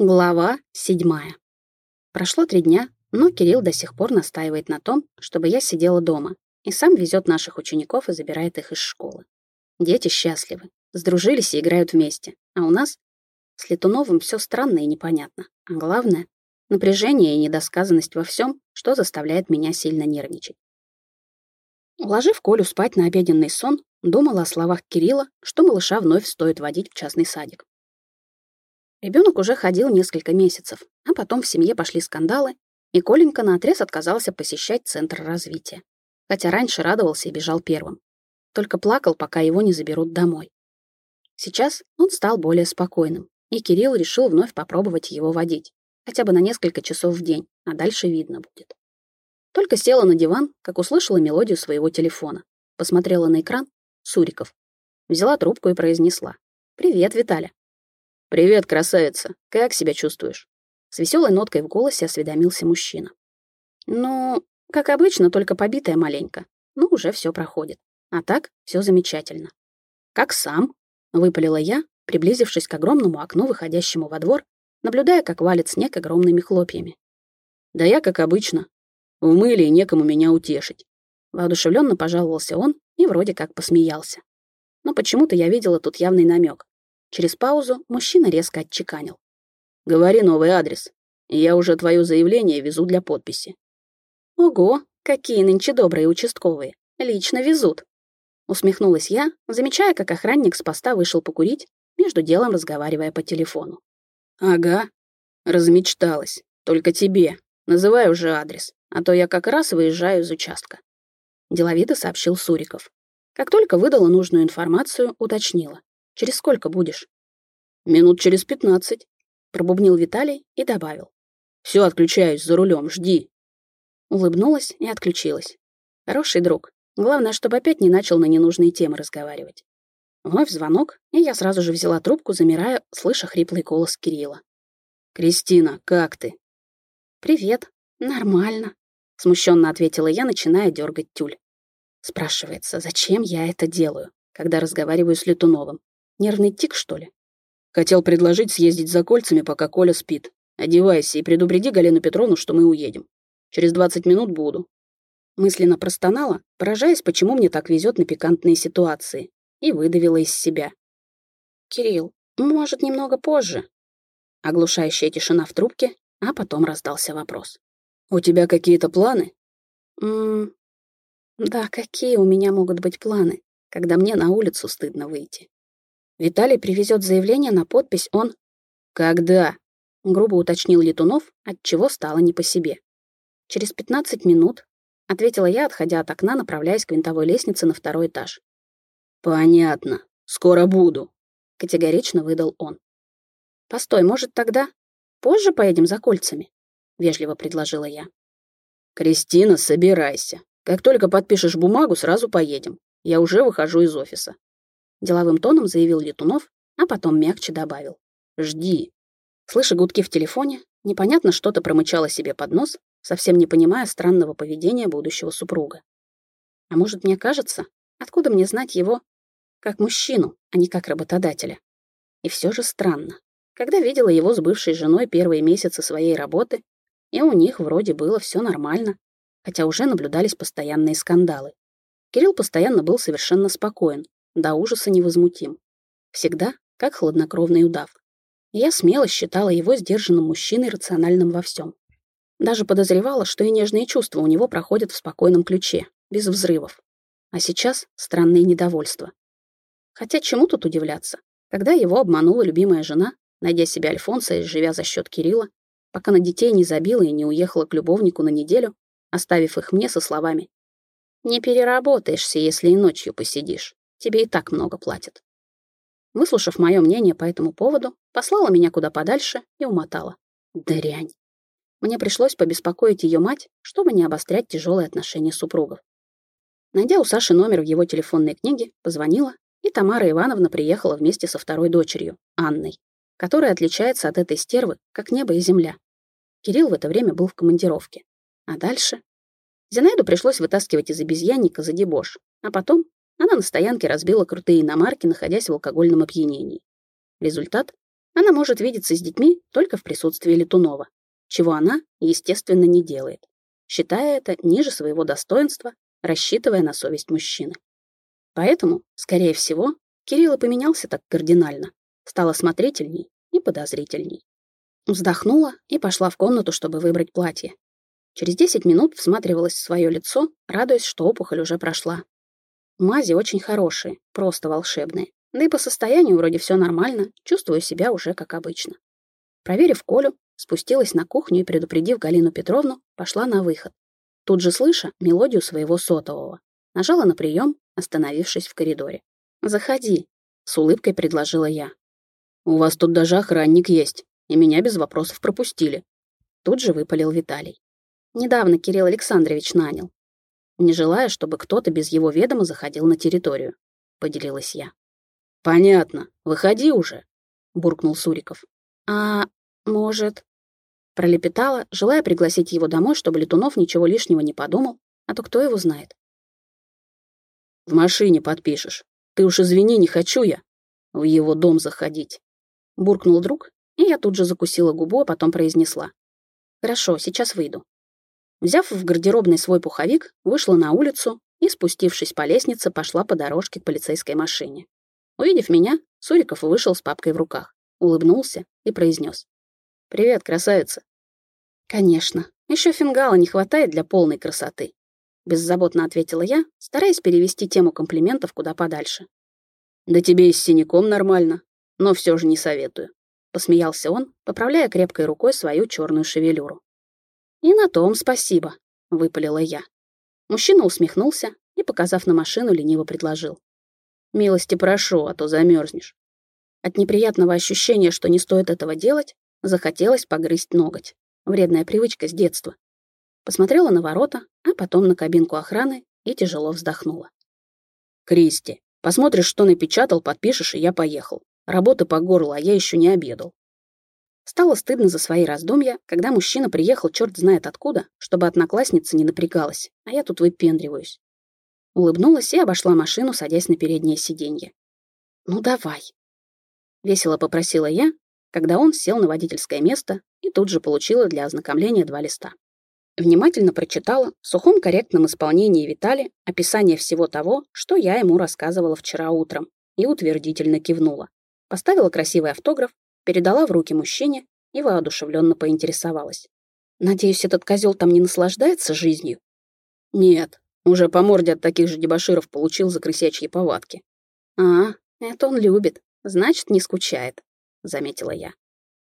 Глава 7. Прошло 3 дня, но Кирилл до сих пор настаивает на том, чтобы я сидела дома, и сам везет наших учеников и забирает их из школы. Дети счастливы, сдружились и играют вместе, а у нас с Летуновым все странно и непонятно. А главное — напряжение и недосказанность во всем, что заставляет меня сильно нервничать. Уложив Колю спать на обеденный сон, думала о словах Кирилла, что малыша вновь стоит водить в частный садик. Ребенок уже ходил несколько месяцев, а потом в семье пошли скандалы, и Коленька наотрез отказался посещать центр развития. Хотя раньше радовался и бежал первым. Только плакал, пока его не заберут домой. Сейчас он стал более спокойным, и Кирилл решил вновь попробовать его водить. Хотя бы на несколько часов в день, а дальше видно будет. Только села на диван, как услышала мелодию своего телефона. Посмотрела на экран — Суриков. Взяла трубку и произнесла: «Привет, Виталя». «Привет, красавица. Как себя чувствуешь?» С веселой ноткой в голосе осведомился мужчина. «Ну, как обычно, только побитая маленько. Ну, уже все проходит. А так, все замечательно». «Как сам?» — выпалила я, приблизившись к огромному окну, выходящему во двор, наблюдая, как валит снег огромными хлопьями. «Да я, как обычно. В мыле и некому меня утешить». Воодушевленно пожаловался он и вроде как посмеялся. Но почему-то я видела тут явный намек. Через паузу мужчина резко отчеканил: «Говори новый адрес, и я уже твое заявление везу для подписи». «Ого, какие нынче добрые участковые! Лично везут!» Усмехнулась я, замечая, как охранник с поста вышел покурить, между делом разговаривая по телефону. «Ага, размечталась. Только тебе. Называй уже адрес, а то я как раз выезжаю из участка», — деловито сообщил Суриков. Как только выдала нужную информацию, уточнила: «Через сколько будешь?» «Минут через 15», — пробубнил Виталий и добавил: «Все, отключаюсь, за рулем, жди». Улыбнулась и отключилась. Хороший друг. Главное, чтобы опять не начал на ненужные темы разговаривать. Вновь звонок, и я сразу же взяла трубку, замирая, слыша хриплый голос Кирилла. «Кристина, как ты?» «Привет. Нормально», — смущенно ответила я, начиная дергать тюль. Спрашивается, зачем я это делаю, когда разговариваю с Летуновым? Нервный тик, что ли? «Хотел предложить съездить за кольцами, пока Коля спит. Одевайся и предупреди Галину Петровну, что мы уедем. Через 20 минут буду». Мысленно простонала, поражаясь, почему мне так везет на пикантные ситуации, и выдавила из себя: «Кирилл, может, немного позже?» Оглушающая тишина в трубке, а потом раздался вопрос: «У тебя какие-то планы?» Да, какие у меня могут быть планы, когда мне на улицу стыдно выйти? Виталий привезет заявление на подпись, он... «Когда?» — грубо уточнил Летунов, отчего стало не по себе. «Через 15 минут», — ответила я, отходя от окна, направляясь к винтовой лестнице на 2-й этаж. «Понятно. Скоро буду», — категорично выдал он. «Постой, может, тогда позже поедем за кольцами?» — вежливо предложила я. «Кристина, собирайся. Как только подпишешь бумагу, сразу поедем. Я уже выхожу из офиса», — деловым тоном заявил Летунов, а потом мягче добавил: «Жди». Слыша гудки в телефоне, непонятно что-то промычало себе под нос, совсем не понимая странного поведения будущего супруга. А может, мне кажется, откуда мне знать его как мужчину, а не как работодателя? И все же странно. Когда видела его с бывшей женой первые месяцы своей работы, и у них вроде было все нормально, хотя уже наблюдались постоянные скандалы. Кирилл постоянно был совершенно спокоен, до ужаса невозмутим. Всегда как хладнокровный удав. И я смело считала его сдержанным мужчиной, рациональным во всем. Даже подозревала, что и нежные чувства у него проходят в спокойном ключе, без взрывов. А сейчас странное недовольство. Хотя чему тут удивляться, когда его обманула любимая жена, найдя себе альфонса и живя за счет Кирилла, пока на детей не забила и не уехала к любовнику на неделю, оставив их мне со словами: «Не переработаешься, если и ночью посидишь. Тебе и так много платят». Выслушав мое мнение по этому поводу, послала меня куда подальше и умотала. Дрянь. Мне пришлось побеспокоить ее мать, чтобы не обострять тяжелые отношения супругов. Найдя у Саши номер в его телефонной книге, позвонила, и Тамара Ивановна приехала вместе со второй дочерью, Анной, которая отличается от этой стервы, как небо и земля. Кирилл в это время был в командировке. А дальше? Зинаиду пришлось вытаскивать из обезьянника за дебош, а потом она на стоянке разбила крутые иномарки, находясь в алкогольном опьянении. Результат Она может видеться с детьми только в присутствии Летунова, чего она, естественно, не делает, считая это ниже своего достоинства, рассчитывая на совесть мужчины. Поэтому, скорее всего, Кирилл и поменялся так кардинально, стал осмотрительней и подозрительней. Вздохнула и пошла в комнату, чтобы выбрать платье. Через 10 минут всматривалась в свое лицо, радуясь, что опухоль уже прошла. Мази очень хорошие, просто волшебные. Да и по состоянию вроде все нормально, чувствую себя уже как обычно. Проверив Колю, спустилась на кухню и, предупредив Галину Петровну, пошла на выход. Тут же слыша мелодию своего сотового. Нажала на прием, остановившись в коридоре. «Заходи», — с улыбкой предложила я. «У вас тут даже охранник есть, и меня без вопросов пропустили». Тут же выпалил Виталий. Недавно Кирилл Александрович нанял, не желая, чтобы кто-то без его ведома заходил на территорию, поделилась я. «Понятно, выходи уже», — буркнул Суриков. «А может...» пролепетала, желая пригласить его домой, чтобы Летунов ничего лишнего не подумал, а то кто его знает. «В машине подпишешь. Ты уж извини, не хочу я в его дом заходить», — буркнул друг, и я тут же закусила губу, а потом произнесла. «Хорошо, сейчас выйду». Взяв в гардеробной свой пуховик, вышла на улицу и, спустившись по лестнице, пошла по дорожке к полицейской машине. Увидев меня, Суриков вышел с папкой в руках, улыбнулся и произнес. «Привет, красавица». «Конечно, еще фингала не хватает для полной красоты», — беззаботно ответила я, стараясь перевести тему комплиментов куда подальше. «Да тебе и с синяком нормально, но все же не советую», — посмеялся он, поправляя крепкой рукой свою черную шевелюру. «И на том спасибо», — выпалила я. Мужчина усмехнулся и, показав на машину, лениво предложил. «Милости прошу, а то замерзнешь». От неприятного ощущения, что не стоит этого делать, захотелось погрызть ноготь. Вредная привычка с детства. Посмотрела на ворота, а потом на кабинку охраны и тяжело вздохнула. «Кристи, посмотришь, что напечатал, подпишешь, и я поехал. Работы по горло, а я еще не обедал». Стало стыдно за свои раздумья, когда мужчина приехал черт знает откуда, чтобы одноклассница не напрягалась, а я тут выпендриваюсь. Улыбнулась и обошла машину, садясь на переднее сиденье. «Ну давай», — весело попросила я, когда он сел на водительское место и тут же получила для ознакомления 2 листа. Внимательно прочитала в сухом корректном исполнении Витали описание всего того, что я ему рассказывала вчера утром, и утвердительно кивнула. Поставила красивый автограф, передала в руки мужчине и воодушевленно поинтересовалась. «Надеюсь, этот козел там не наслаждается жизнью?» «Нет, уже по морде от таких же дебоширов получил за крысячьи повадки». «А, это он любит, значит, не скучает», — заметила я.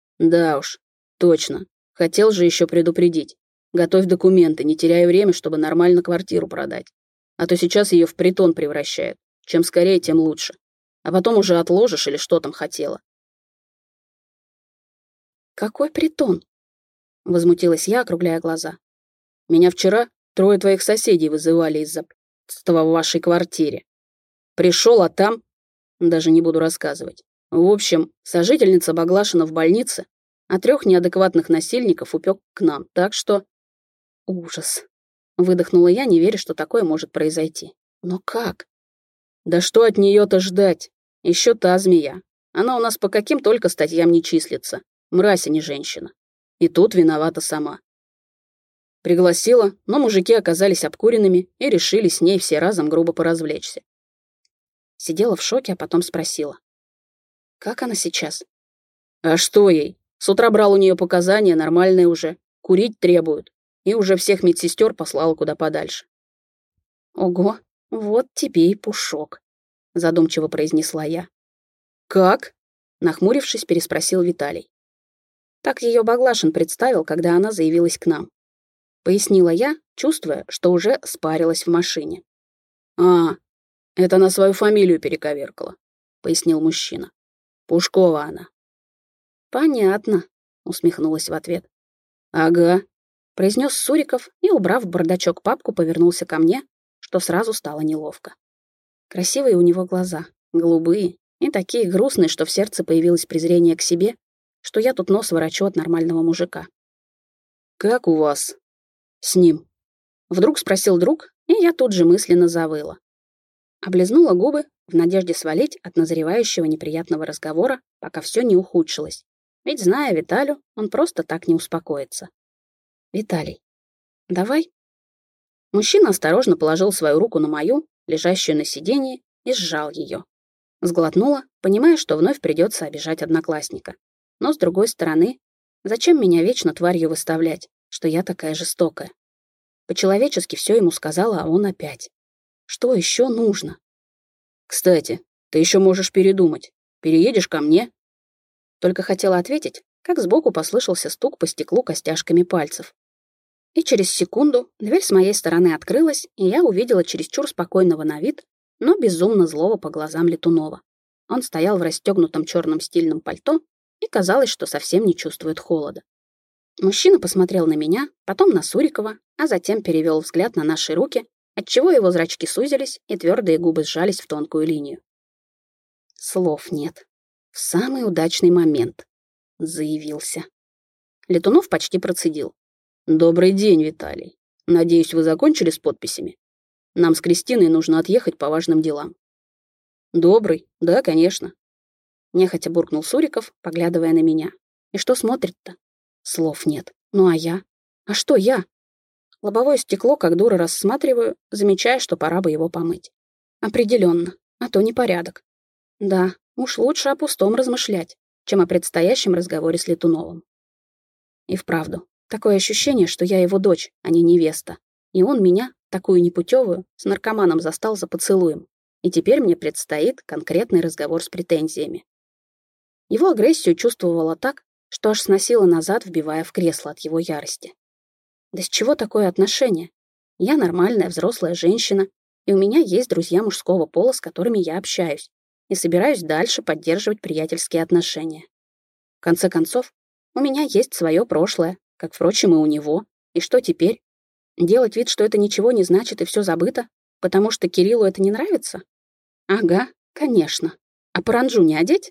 «Да уж, точно. Хотел же еще предупредить. Готовь документы, не теряя время, чтобы нормально квартиру продать. А то сейчас ее в притон превращают. Чем скорее, тем лучше. А потом уже отложишь или что там хотела». «Какой притон?» — возмутилась я, округляя глаза. «Меня вчера 3 твоих соседей вызывали из-за п***ства в вашей квартире. Пришел, а там... Даже не буду рассказывать. В общем, сожительница Баглашина в больнице, а 3 неадекватных насильников упек к нам, так что...» «Ужас!» — выдохнула я, не веря, что такое может произойти. «Но как?» «Да что от нее-то ждать? Еще та змея. Она у нас по каким только статьям не числится. Мразь, а не женщина. И тут виновата сама. Пригласила, но мужики оказались обкуренными и решили с ней все разом грубо поразвлечься». Сидела в шоке, а потом спросила. «Как она сейчас?» «А что ей? С утра брал у нее показания, нормальные уже. Курить требуют. И уже всех медсестер послала куда подальше». «Ого, вот тебе и пушок», — задумчиво произнесла я. «Как?» — нахмурившись, переспросил Виталий. «Так ее Баглашин представил, когда она заявилась к нам», — пояснила я, чувствуя, что уже спарилась в машине. «А, это она свою фамилию перековеркала», — пояснил мужчина. «Пушкова она». «Понятно», — усмехнулась в ответ. «Ага», — произнес Суриков и, убрав в бардачок папку, повернулся ко мне, что сразу стало неловко. Красивые у него глаза, голубые и такие грустные, что в сердце появилось презрение к себе, что я тут нос ворочу от нормального мужика. «Как у вас с ним?» — вдруг спросил друг, и я тут же мысленно завыла. Облизнула губы в надежде свалить от назревающего неприятного разговора, пока все не ухудшилось. Ведь, зная Виталю, он просто так не успокоится. «Виталий, давай». Мужчина осторожно положил свою руку на мою, лежащую на сиденье, и сжал ее. Сглотнула, понимая, что вновь придется обижать одноклассника. Но, с другой стороны, зачем меня вечно тварью выставлять, что я такая жестокая? По-человечески все ему сказала, а он опять. Что еще нужно? «Кстати, ты еще можешь передумать. Переедешь ко мне?» Только хотела ответить, как сбоку послышался стук по стеклу костяшками пальцев. И через секунду дверь с моей стороны открылась, и я увидела чересчур спокойного на вид, но безумно злого по глазам Летунова. Он стоял в расстегнутом черном стильном пальто, и казалось, что совсем не чувствует холода. Мужчина посмотрел на меня, потом на Сурикова, а затем перевел взгляд на наши руки, отчего его зрачки сузились и твердые губы сжались в тонкую линию. Слов нет. В самый удачный момент. Заявился. Летунов почти процедил. «Добрый день, Виталий. Надеюсь, вы закончили с подписями? Нам с Кристиной нужно отъехать по важным делам». «Добрый? Да, конечно». Нехотя буркнул Суриков, поглядывая на меня. «И что смотрит-то? Слов нет. Ну а я? А что я?» Лобовое стекло, как дура, рассматриваю, замечая, что пора бы его помыть. Определенно, а то непорядок. Да, уж лучше о пустом размышлять, чем о предстоящем разговоре с Летуновым. И вправду, такое ощущение, что я его дочь, а не невеста. И он меня, такую непутевую, с наркоманом застал за поцелуем. И теперь мне предстоит конкретный разговор с претензиями. Его агрессию чувствовала так, что аж сносила назад, вбивая в кресло от его ярости. Да с чего такое отношение? Я нормальная взрослая женщина, и у меня есть друзья мужского пола, с которыми я общаюсь, и собираюсь дальше поддерживать приятельские отношения. В конце концов, у меня есть свое прошлое, как, впрочем, и у него. И что теперь? Делать вид, что это ничего не значит и все забыто, потому что Кириллу это не нравится? Ага, конечно. А паранджу не одеть?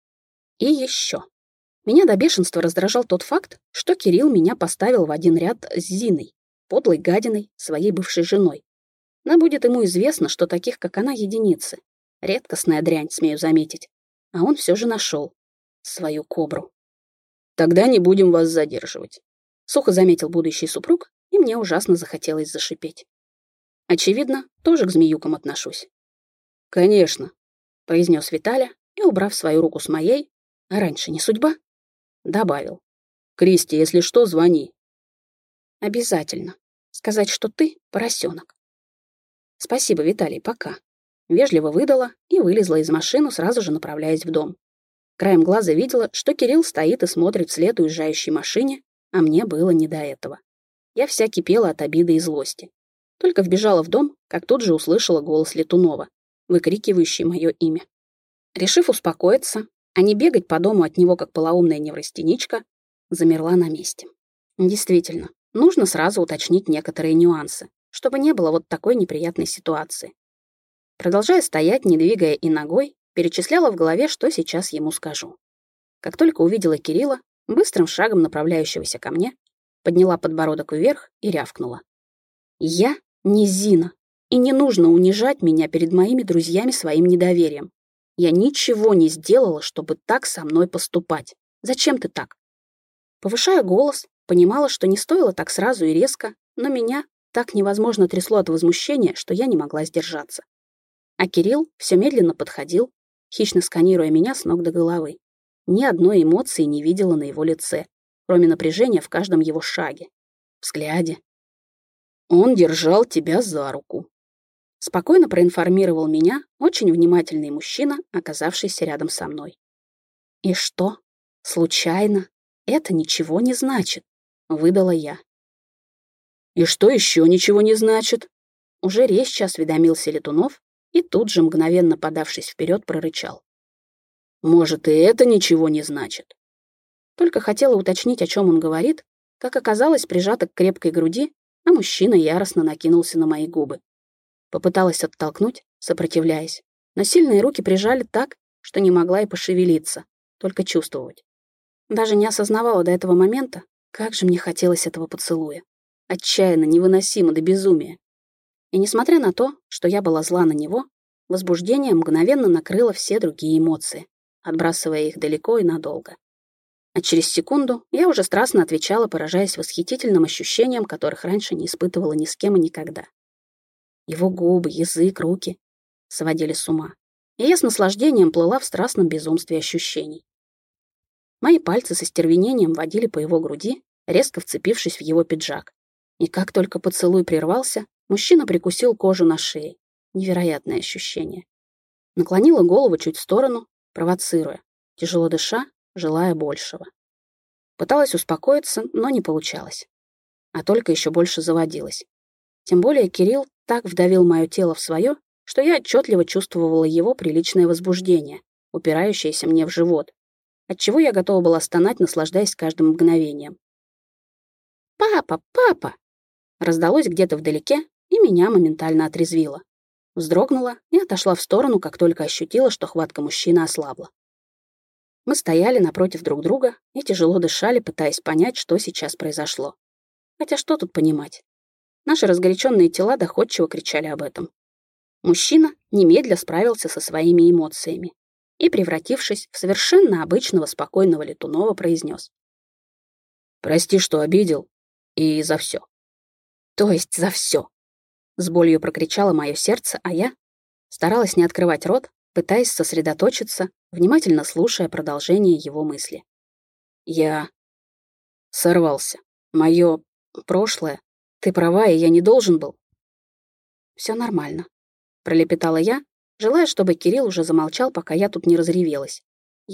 И еще. Меня до бешенства раздражал тот факт, что Кирилл меня поставил в один ряд с Зиной, подлой гадиной, своей бывшей женой. Но будет ему известно, что таких, как она, единицы. Редкостная дрянь, смею заметить. А он все же нашел свою кобру. «Тогда не будем вас задерживать», — сухо заметил будущий супруг, и мне ужасно захотелось зашипеть. Очевидно, тоже к змеюкам отношусь. «Конечно», — произнес Виталя, и, убрав свою руку с моей, а раньше не судьба, добавил. «Кристи, если что, звони». «Обязательно. Сказать, что ты поросенок». «Спасибо, Виталий, пока». Вежливо выдала и вылезла из машины, сразу же направляясь в дом. Краем глаза видела, что Кирилл стоит и смотрит вслед уезжающей машине, а мне было не до этого. Я вся кипела от обиды и злости. Только вбежала в дом, как тут же услышала голос Летунова, выкрикивающий мое имя. Решив успокоиться, а не бегать по дому от него, как полоумная неврастеничка, замерла на месте. Действительно, нужно сразу уточнить некоторые нюансы, чтобы не было вот такой неприятной ситуации. Продолжая стоять, не двигая и ногой, перечисляла в голове, что сейчас ему скажу. Как только увидела Кирилла, быстрым шагом направляющегося ко мне, подняла подбородок вверх и рявкнула. «Я не Зина, и не нужно унижать меня перед моими друзьями своим недоверием. Я ничего не сделала, чтобы так со мной поступать. Зачем ты так?» Повышая голос, понимала, что не стоило так сразу и резко, но меня так невозможно трясло от возмущения, что я не могла сдержаться. А Кирилл все медленно подходил, хищно сканируя меня с ног до головы. Ни одной эмоции не видела на его лице, кроме напряжения в каждом его шаге, взгляде. «Он держал тебя за руку», — спокойно проинформировал меня очень внимательный мужчина, оказавшийся рядом со мной. «И что? Случайно? Это ничего не значит», — выдала я. «И что еще ничего не значит?» Уже резче осведомился Летунов и тут же, мгновенно подавшись вперед, прорычал. «Может, и это ничего не значит?» Только хотела уточнить, о чем он говорит, как оказалось прижата к крепкой груди, а мужчина яростно накинулся на мои губы. Попыталась оттолкнуть, сопротивляясь, но сильные руки прижали так, что не могла и пошевелиться, только чувствовать. Даже не осознавала до этого момента, как же мне хотелось этого поцелуя. Отчаянно, невыносимо до безумия. И несмотря на то, что я была зла на него, возбуждение мгновенно накрыло все другие эмоции, отбрасывая их далеко и надолго. А через секунду я уже страстно отвечала, поражаясь восхитительным ощущениям, которых раньше не испытывала ни с кем и никогда. Его губы, язык, руки сводили с ума, и я с наслаждением плыла в страстном безумстве ощущений. Мои пальцы со стервенением водили по его груди, резко вцепившись в его пиджак. И как только поцелуй прервался, мужчина прикусил кожу на шее. Невероятное ощущение. Наклонила голову чуть в сторону, провоцируя, тяжело дыша, желая большего. Пыталась успокоиться, но не получалось. А только еще больше заводилась. Тем более Кирилл так вдавил мое тело в свое, что я отчетливо чувствовала его приличное возбуждение, упирающееся мне в живот, отчего я готова была стонать, наслаждаясь каждым мгновением. «Папа! Папа!» раздалось где-то вдалеке, и меня моментально отрезвило. Вздрогнула и отошла в сторону, как только ощутила, что хватка мужчины ослабла. Мы стояли напротив друг друга и тяжело дышали, пытаясь понять, что сейчас произошло. Хотя что тут понимать? Наши разгоряченные тела доходчиво кричали об этом. Мужчина немедля справился со своими эмоциями и, превратившись в совершенно обычного спокойного Летунова, произнес: «Прости, что обидел, и за все». «То есть за все?» С болью прокричало мое сердце, а я старалась не открывать рот, пытаясь сосредоточиться, внимательно слушая продолжение его мысли. «Я сорвался. Мое прошлое. Ты права, и я не должен был». «Все нормально», — пролепетала я, желая, чтобы Кирилл уже замолчал, пока я тут не разревелась.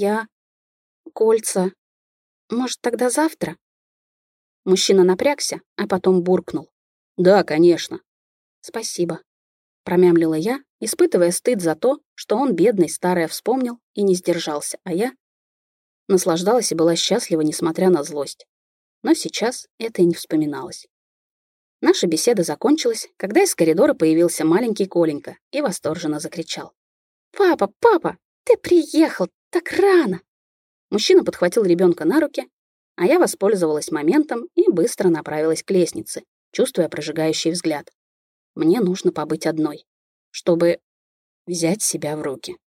Кольца. Может, тогда завтра?» Мужчина напрягся, а потом буркнул: «Да, конечно». «Спасибо», — промямлила я, испытывая стыд за то, что он, бедный, старое, вспомнил и не сдержался, а я наслаждалась и была счастлива, несмотря на злость. Но сейчас это и не вспоминалось. Наша беседа закончилась, когда из коридора появился маленький Коленька и восторженно закричал: «Папа, папа, ты приехал так рано!» Мужчина подхватил ребенка на руки, а я воспользовалась моментом и быстро направилась к лестнице, чувствуя прожигающий взгляд. Мне нужно побыть одной, чтобы взять себя в руки.